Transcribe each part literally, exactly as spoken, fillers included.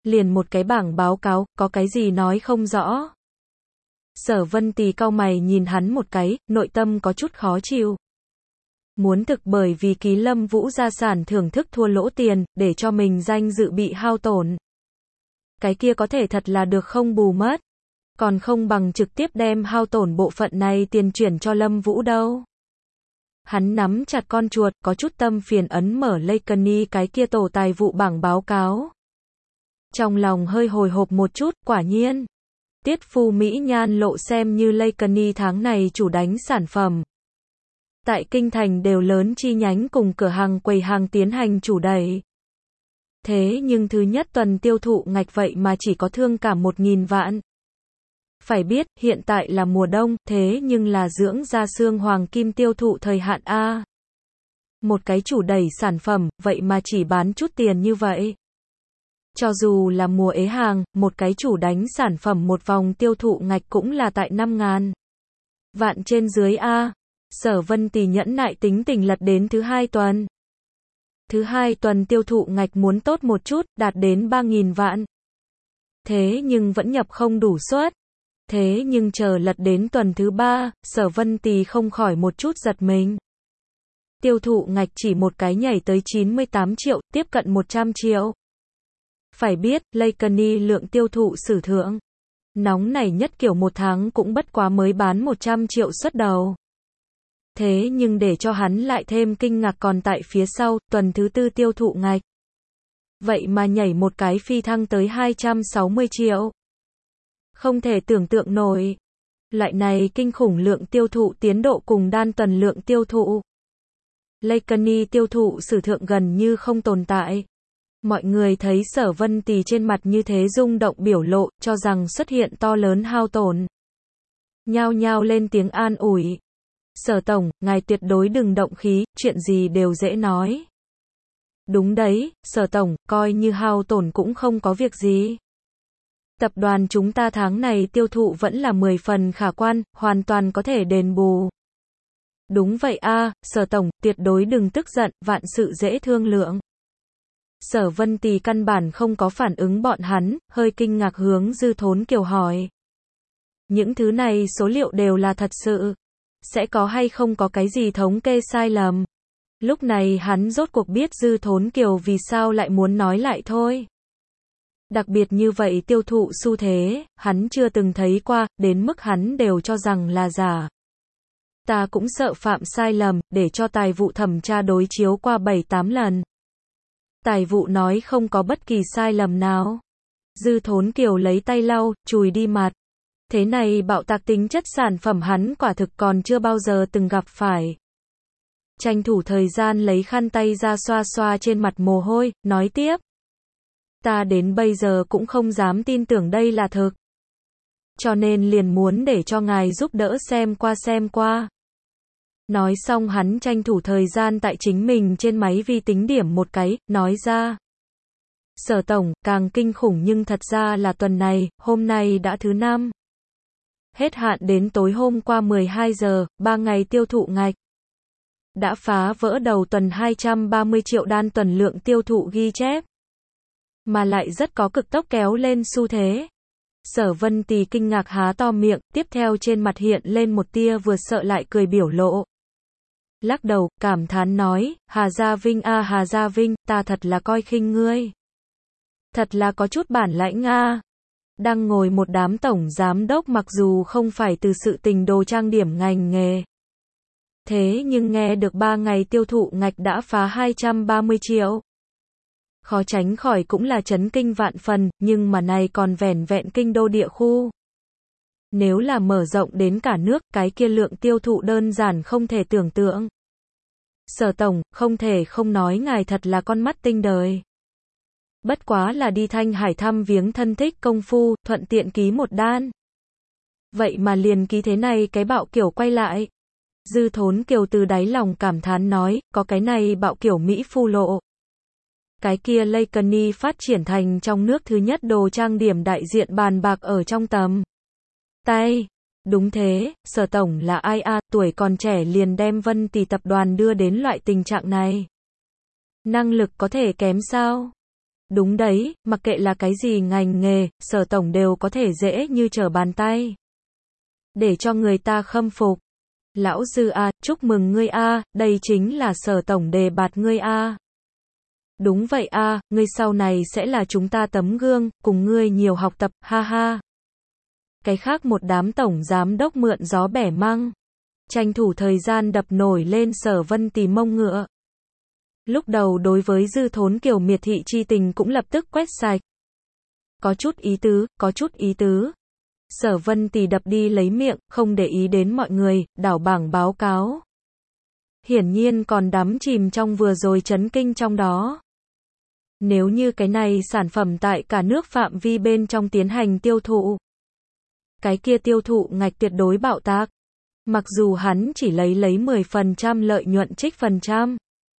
Liền một cái bảng báo cáo, có cái gì nói không rõ. Sở Vân Tì cau mày nhìn hắn một cái, nội tâm có chút khó chịu. Muốn thực bởi vì ký Lâm Vũ gia sản thưởng thức thua lỗ tiền, để cho mình danh dự bị hao tổn. Cái kia có thể thật là được không bù mất. Còn không bằng trực tiếp đem hao tổn bộ phận này tiền chuyển cho Lâm Vũ đâu. Hắn nắm chặt con chuột, có chút tâm phiền ấn mở Lakeny cái kia tổ tài vụ bảng báo cáo. Trong lòng hơi hồi hộp một chút, quả nhiên. Tiết Phu Mỹ Nhan lộ xem như Lakeny tháng này chủ đánh sản phẩm. Tại Kinh Thành đều lớn chi nhánh cùng cửa hàng quầy hàng tiến hành chủ đẩy. Thế nhưng thứ nhất tuần tiêu thụ ngạch vậy mà chỉ có thương cảm một nghìn vạn. Phải biết, hiện tại là mùa đông, thế nhưng là dưỡng da xương hoàng kim tiêu thụ thời hạn A. Một cái chủ đẩy sản phẩm, vậy mà chỉ bán chút tiền như vậy. Cho dù là mùa ế hàng, một cái chủ đánh sản phẩm một vòng tiêu thụ ngạch cũng là tại năm ngàn vạn trên dưới A. Sở Vân Tì nhẫn nại tính tình lật đến thứ hai tuần. Thứ hai tuần tiêu thụ ngạch muốn tốt một chút, đạt đến ba nghìn vạn. Thế nhưng vẫn nhập không đủ suất. Thế nhưng chờ lật đến tuần thứ ba, Sở Vân Tì không khỏi một chút giật mình. Tiêu thụ ngạch chỉ một cái nhảy tới chín mươi tám triệu, tiếp cận một trăm triệu. Phải biết, Lakeny lượng tiêu thụ sử thượng. Nóng này nhất kiểu một tháng cũng bất quá mới bán một trăm triệu suất đầu. Thế nhưng để cho hắn lại thêm kinh ngạc còn tại phía sau, tuần thứ tư tiêu thụ ngạch. Vậy mà nhảy một cái phi thăng tới hai trăm sáu mươi triệu. Không thể tưởng tượng nổi. Loại này kinh khủng lượng tiêu thụ tiến độ cùng đan tuần lượng tiêu thụ. Lakeny tiêu thụ sử thượng gần như không tồn tại. Mọi người thấy Sở Vân Tì trên mặt như thế rung động biểu lộ, cho rằng xuất hiện to lớn hao tổn. Nhao nhao lên tiếng an ủi. Sở Tổng, ngài tuyệt đối đừng động khí, chuyện gì đều dễ nói. Đúng đấy, Sở Tổng, coi như hao tổn cũng không có việc gì. Tập đoàn chúng ta tháng này tiêu thụ vẫn là mười phần khả quan, hoàn toàn có thể đền bù. Đúng vậy a, Sở Tổng, tuyệt đối đừng tức giận, vạn sự dễ thương lượng. Sở Vân Tì căn bản không có phản ứng bọn hắn, hơi kinh ngạc hướng Dư Thốn Kiều hỏi. Những thứ này số liệu đều là thật sự. Sẽ có hay không có cái gì thống kê sai lầm. Lúc này hắn rốt cuộc biết Dư Thốn Kiều vì sao lại muốn nói lại thôi. Đặc biệt như vậy tiêu thụ xu thế, hắn chưa từng thấy qua, đến mức hắn đều cho rằng là giả. Ta cũng sợ phạm sai lầm, để cho tài vụ thẩm tra đối chiếu qua bảy tám lần. Tài vụ nói không có bất kỳ sai lầm nào. Dư Thốn Kiều lấy tay lau, chùi đi mặt. Thế này bạo tạc tính chất sản phẩm hắn quả thực còn chưa bao giờ từng gặp phải. Tranh thủ thời gian lấy khăn tay ra xoa xoa trên mặt mồ hôi, nói tiếp. Ta đến bây giờ cũng không dám tin tưởng đây là thực. Cho nên liền muốn để cho ngài giúp đỡ xem qua xem qua. Nói xong hắn tranh thủ thời gian tại chính mình trên máy vi tính điểm một cái, nói ra. Sở Tổng, càng kinh khủng nhưng thật ra là tuần này, hôm nay đã thứ năm. Hết hạn đến tối hôm qua mười hai giờ, ba ngày tiêu thụ ngạch. Đã phá vỡ đầu tuần hai trăm ba mươi triệu đan tuần lượng tiêu thụ ghi chép. Mà lại rất có cực tốc kéo lên xu thế. Sở Vân Tì kinh ngạc há to miệng, tiếp theo trên mặt hiện lên một tia vừa sợ lại cười biểu lộ. Lắc đầu, cảm thán nói, Hà Gia Vinh a à, Hà Gia Vinh, ta thật là coi khinh ngươi. Thật là có chút bản lãnh a. À. Đang ngồi một đám tổng giám đốc mặc dù không phải từ sự tình đồ trang điểm ngành nghề. Thế nhưng nghe được ba ngày tiêu thụ ngạch đã phá hai trăm ba mươi triệu. Khó tránh khỏi cũng là chấn kinh vạn phần, nhưng mà này còn vẻn vẹn kinh đô địa khu. Nếu là mở rộng đến cả nước, cái kia lượng tiêu thụ đơn giản không thể tưởng tượng. Sở Tổng, không thể không nói ngài thật là con mắt tinh đời. Bất quá là đi Thanh Hải thăm viếng thân thích công phu, thuận tiện ký một đan. Vậy mà liền ký thế này cái bạo kiểu quay lại. Dư Thốn Kiều từ đáy lòng cảm thán nói, có cái này bạo kiểu Mỹ phu lộ. Cái kia Lakeny phát triển thành trong nước thứ nhất đồ trang điểm đại diện bàn bạc ở trong tầm tay. Đúng thế, Sở Tổng là ai a, tuổi còn trẻ liền đem Vân Tì tập đoàn đưa đến loại tình trạng này. Năng lực có thể kém sao? Đúng đấy, mặc kệ là cái gì ngành nghề, Sở tổng đều có thể dễ như trở bàn tay. Để cho người ta khâm phục. Lão Dư a, chúc mừng ngươi a, đây chính là Sở tổng đề bạt ngươi a. Đúng vậy a, ngươi sau này sẽ là chúng ta tấm gương, cùng ngươi nhiều học tập, ha ha. Cái khác một đám tổng giám đốc mượn gió bẻ măng. Tranh thủ thời gian đập nổi lên Sở Vân Tì mông ngựa. Lúc đầu đối với Dư Thốn Kiều miệt thị chi tình cũng lập tức quét sạch. Có chút ý tứ, có chút ý tứ. Sở Vân Tì đập đi lấy miệng, không để ý đến mọi người, đảo bảng báo cáo. Hiển nhiên còn đắm chìm trong vừa rồi chấn kinh trong đó. Nếu như cái này sản phẩm tại cả nước phạm vi bên trong tiến hành tiêu thụ, cái kia tiêu thụ ngạch tuyệt đối bạo tạc. Mặc dù hắn chỉ lấy lấy mười phần trăm lợi nhuận trích phần trăm.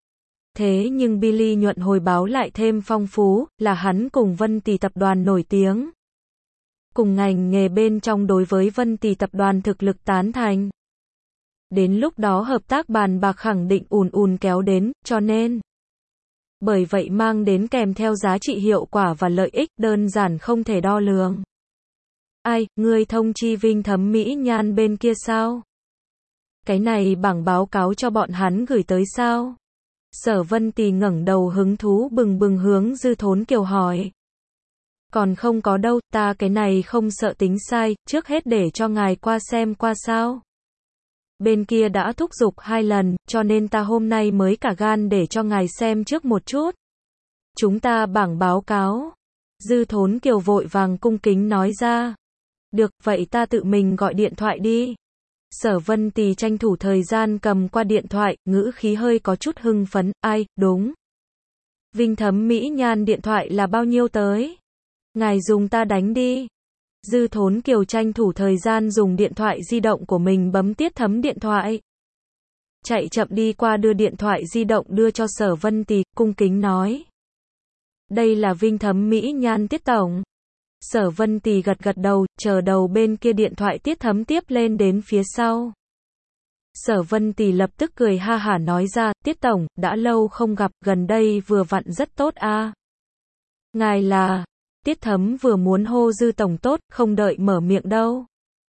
Thế nhưng Billy nhuận hồi báo lại thêm phong phú, là hắn cùng Vân Tì tập đoàn nổi tiếng. Cùng ngành nghề bên trong đối với Vân Tì tập đoàn thực lực tán thành. Đến lúc đó hợp tác bàn bạc khẳng định ùn ùn kéo đến, cho nên. Bởi vậy mang đến kèm theo giá trị hiệu quả và lợi ích đơn giản không thể đo lường. Ai, ngươi thông chi Vinh Thấm Mỹ Nhan bên kia sao? Cái này bảng báo cáo cho bọn hắn gửi tới sao? Sở Vân Tì ngẩng đầu hứng thú bừng bừng hướng Dư Thốn Kiều hỏi. Còn không có đâu, ta cái này không sợ tính sai, trước hết để cho ngài qua xem qua sao. Bên kia đã thúc giục hai lần, cho nên ta hôm nay mới cả gan để cho ngài xem trước một chút. Chúng ta bảng báo cáo. Dư Thốn Kiều vội vàng cung kính nói ra. Được, vậy ta tự mình gọi điện thoại đi. Sở Vân Tì tranh thủ thời gian cầm qua điện thoại, ngữ khí hơi có chút hưng phấn, ai, đúng. Vinh Thấm Mỹ Nhan điện thoại là bao nhiêu tới? Ngài dùng ta đánh đi. Dư Thốn Kiều tranh thủ thời gian dùng điện thoại di động của mình bấm Tiết Thấm điện thoại. Chạy chậm đi qua đưa điện thoại di động đưa cho Sở Vân Tì, cung kính nói. Đây là Vinh Thấm Mỹ Nhan Tiết tổng. Sở Vân Tì gật gật đầu, chờ đầu bên kia điện thoại Tiết Thấm tiếp lên đến phía sau. Sở Vân Tì lập tức cười ha hả nói ra, Tiết tổng, đã lâu không gặp, gần đây vừa vặn rất tốt a. Ngài là... Tiết Thấm vừa muốn hô Dư tổng tốt, không đợi mở miệng đâu.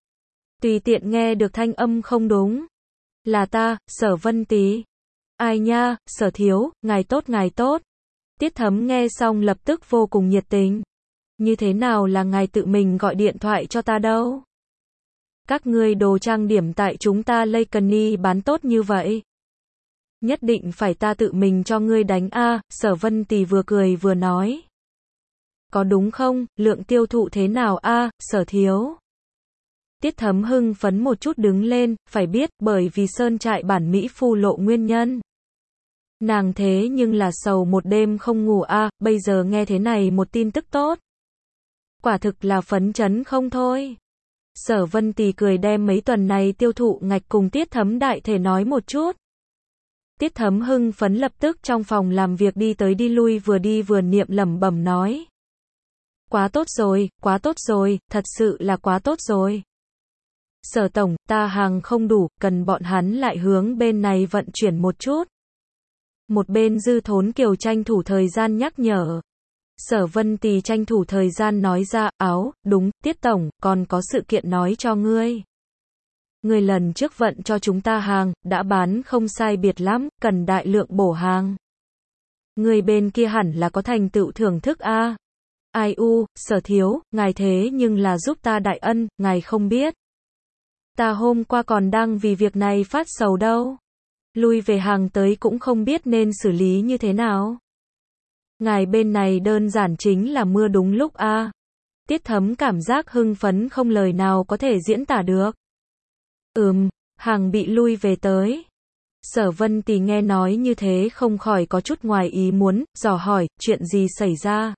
Tùy tiện nghe được thanh âm không đúng. Là ta, Sở Vân Tì. Ai nha, Sở thiếu, ngài tốt ngài tốt. Tiết Thấm nghe xong lập tức vô cùng nhiệt tình. Như thế nào là ngài tự mình gọi điện thoại cho ta đâu? Các ngươi đồ trang điểm tại chúng ta Lakenny bán tốt như vậy. Nhất định phải ta tự mình cho ngươi đánh a. Sở Vân Tì vừa cười vừa nói. Có đúng không, lượng tiêu thụ thế nào a, Sở thiếu? Tiết Thấm hưng phấn một chút đứng lên, phải biết, bởi vì sơn trại bản Mỹ Phu lộ nguyên nhân. Nàng thế nhưng là sầu một đêm không ngủ a, bây giờ nghe thế này một tin tức tốt. Quả thực là phấn chấn không thôi. Sở Vân Tì cười đem mấy tuần này tiêu thụ ngạch cùng Tiết Thấm đại thể nói một chút. Tiết Thấm hưng phấn lập tức trong phòng làm việc đi tới đi lui vừa đi vừa niệm lẩm bẩm nói. Quá tốt rồi, quá tốt rồi, thật sự là quá tốt rồi. Sở tổng, ta hàng không đủ, cần bọn hắn lại hướng bên này vận chuyển một chút. Một bên Dư Thốn Kiều tranh thủ thời gian nhắc nhở. Sở Vân Tì tranh thủ thời gian nói ra, áo, đúng, Tiết tổng, còn có sự kiện nói cho ngươi. Ngươi lần trước vận cho chúng ta hàng, đã bán không sai biệt lắm, cần đại lượng bổ hàng. Ngươi bên kia hẳn là có thành tựu thưởng thức a. Ai u, Sở thiếu, ngài thế nhưng là giúp ta đại ân, ngài không biết. Ta hôm qua còn đang vì việc này phát sầu đâu. Lui về hàng tới cũng không biết nên xử lý như thế nào. Ngài bên này đơn giản chính là mưa đúng lúc a. Tiết Thấm cảm giác hưng phấn không lời nào có thể diễn tả được. Ừm, hàng bị lui về tới. Sở Vân Tì nghe nói như thế không khỏi có chút ngoài ý muốn, dò hỏi, chuyện gì xảy ra?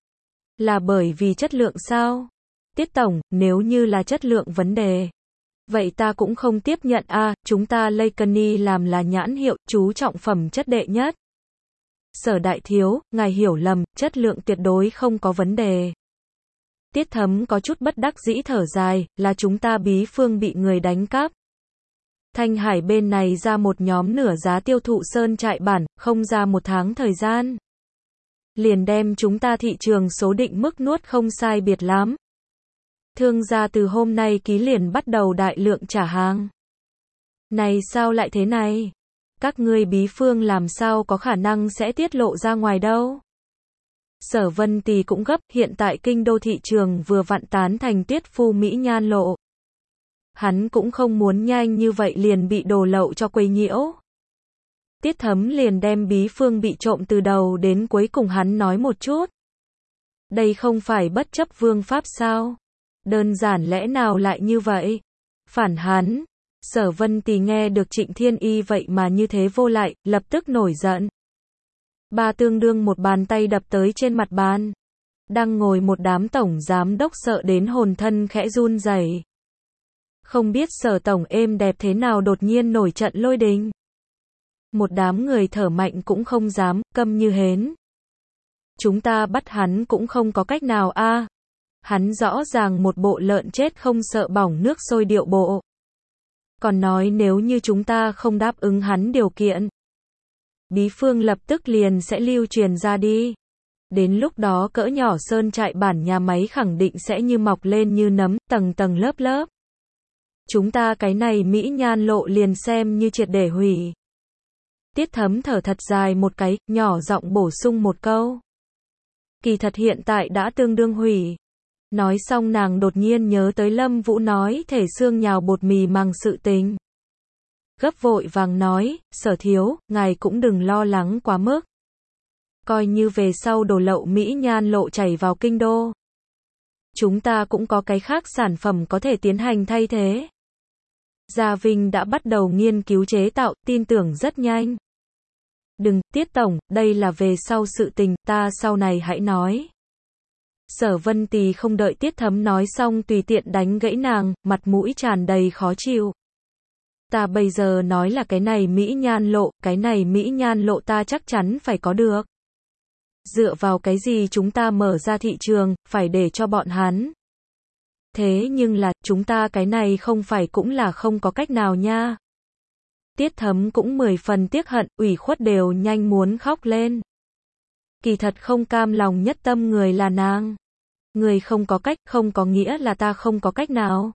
Là bởi vì chất lượng sao? Tiết tổng, nếu như là chất lượng vấn đề. Vậy ta cũng không tiếp nhận a, chúng ta Lakenny làm là nhãn hiệu, chú trọng phẩm chất đệ nhất. Sở đại thiếu, ngài hiểu lầm, chất lượng tuyệt đối không có vấn đề. Tiết Thấm có chút bất đắc dĩ thở dài, là chúng ta Bí Phương bị người đánh cắp. Thanh Hải bên này ra một nhóm nửa giá tiêu thụ sơn trại bản, không ra một tháng thời gian. liền đem chúng ta thị trường số định mức nuốt không sai biệt lắm. Thương gia từ hôm nay ký liền bắt đầu đại lượng trả hàng. Này sao lại thế này? Các ngươi bí phương làm sao có khả năng sẽ tiết lộ ra ngoài đâu? Sở Vân Tì cũng gấp, hiện tại kinh đô thị trường vừa vặn tán thành Tiết Phu Mỹ nhan lộ. Hắn cũng không muốn nhanh như vậy liền bị đồ lậu cho quấy nhiễu. Tiết Thấm liền đem bí phương bị trộm từ đầu đến cuối cùng hắn nói một chút. Đây không phải bất chấp vương pháp sao? Đơn giản lẽ nào lại như vậy? Phản hắn. Sở Vân Tì nghe được Trịnh Thiên Y vậy mà như thế vô lại, lập tức nổi giận. Ba tương đương một bàn tay đập tới trên mặt bàn. Đang ngồi một đám tổng giám đốc sợ đến hồn thân khẽ run rẩy. Không biết Sở tổng êm đẹp thế nào đột nhiên nổi trận lôi đình. Một đám người thở mạnh cũng không dám, câm như hến. Chúng ta bắt hắn cũng không có cách nào a. À. Hắn rõ ràng một bộ lợn chết không sợ bỏng nước sôi điệu bộ. Còn nói nếu như chúng ta không đáp ứng hắn điều kiện, bí phương lập tức liền sẽ lưu truyền ra đi. Đến lúc đó cỡ nhỏ sơn trại bản nhà máy khẳng định sẽ như mọc lên như nấm, tầng tầng lớp lớp. Chúng ta cái này Mỹ nhan lộ liền xem như triệt để hủy. Tiết Thấm thở thật dài một cái, nhỏ giọng bổ sung một câu. Kỳ thật hiện tại đã tương đương hủy. Nói xong nàng đột nhiên nhớ tới Lâm Vũ nói thể xương nhào bột mì mằng sự tình. Gấp vội vàng nói, Sở thiếu, ngài cũng đừng lo lắng quá mức. Coi như về sau đồ lậu Mỹ nhan lộ chảy vào kinh đô. Chúng ta cũng có cái khác sản phẩm có thể tiến hành thay thế. Gia Vinh đã bắt đầu nghiên cứu chế tạo, tin tưởng rất nhanh. Đừng, Tiết tổng, đây là về sau sự tình, ta sau này hãy nói. Sở Vân Tì không đợi Tiết Thấm nói xong tùy tiện đánh gãy nàng, mặt mũi tràn đầy khó chịu. Ta bây giờ nói là cái này Mỹ nhan lộ, cái này Mỹ nhan lộ ta chắc chắn phải có được. Dựa vào cái gì chúng ta mở ra thị trường, phải để cho bọn hắn. Thế nhưng là, chúng ta cái này không phải cũng là không có cách nào nha. Tiết Thấm cũng mười phần tiếc hận, ủy khuất đều nhanh muốn khóc lên. Kỳ thật không cam lòng nhất tâm người là nàng. Người không có cách, không có nghĩa là ta không có cách nào.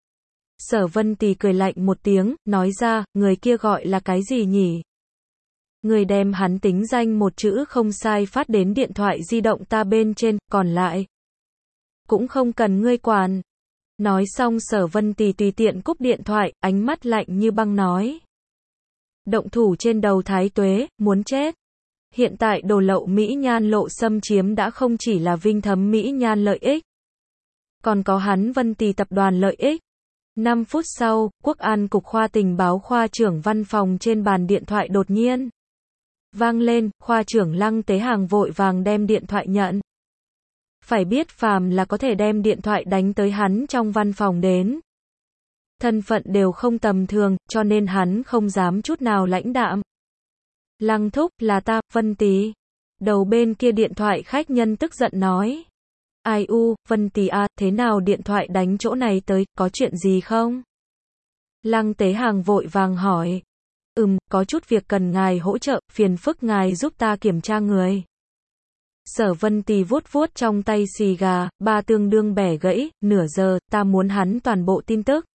Sở Vân Tì cười lạnh một tiếng, nói ra, người kia gọi là cái gì nhỉ? Người đem hắn tính danh một chữ không sai phát đến điện thoại di động ta bên trên, còn lại cũng không cần ngươi quản. Nói xong Sở Vân Tì tùy tiện cúp điện thoại, ánh mắt lạnh như băng nói. Động thủ trên đầu Thái Tuế, muốn chết. Hiện tại đồ lậu Mỹ nhan lộ xâm chiếm đã không chỉ là Vinh Thấm Mỹ nhan lợi ích, còn có hắn Vân Tì tập đoàn lợi ích. năm phút sau, Quốc an cục khoa tình báo khoa trưởng văn phòng trên bàn điện thoại đột nhiên vang lên, khoa trưởng Lăng Tế Hàng vội vàng đem điện thoại nhận. Phải biết phàm là có thể đem điện thoại đánh tới hắn trong văn phòng đến. Thân phận đều không tầm thường, cho nên hắn không dám chút nào lãnh đạm. Lăng thúc, là ta, Vân Tì. Đầu bên kia điện thoại khách nhân tức giận nói. Ai u, Vân Tì à, thế nào điện thoại đánh chỗ này tới, có chuyện gì không? Lăng Tế Hàng vội vàng hỏi. Ừm, có chút việc cần ngài hỗ trợ, phiền phức ngài giúp ta kiểm tra người. Sở Vân Tì vuốt vuốt trong tay xì gà, ba tương đương bẻ gãy, nửa giờ, ta muốn hắn toàn bộ tin tức.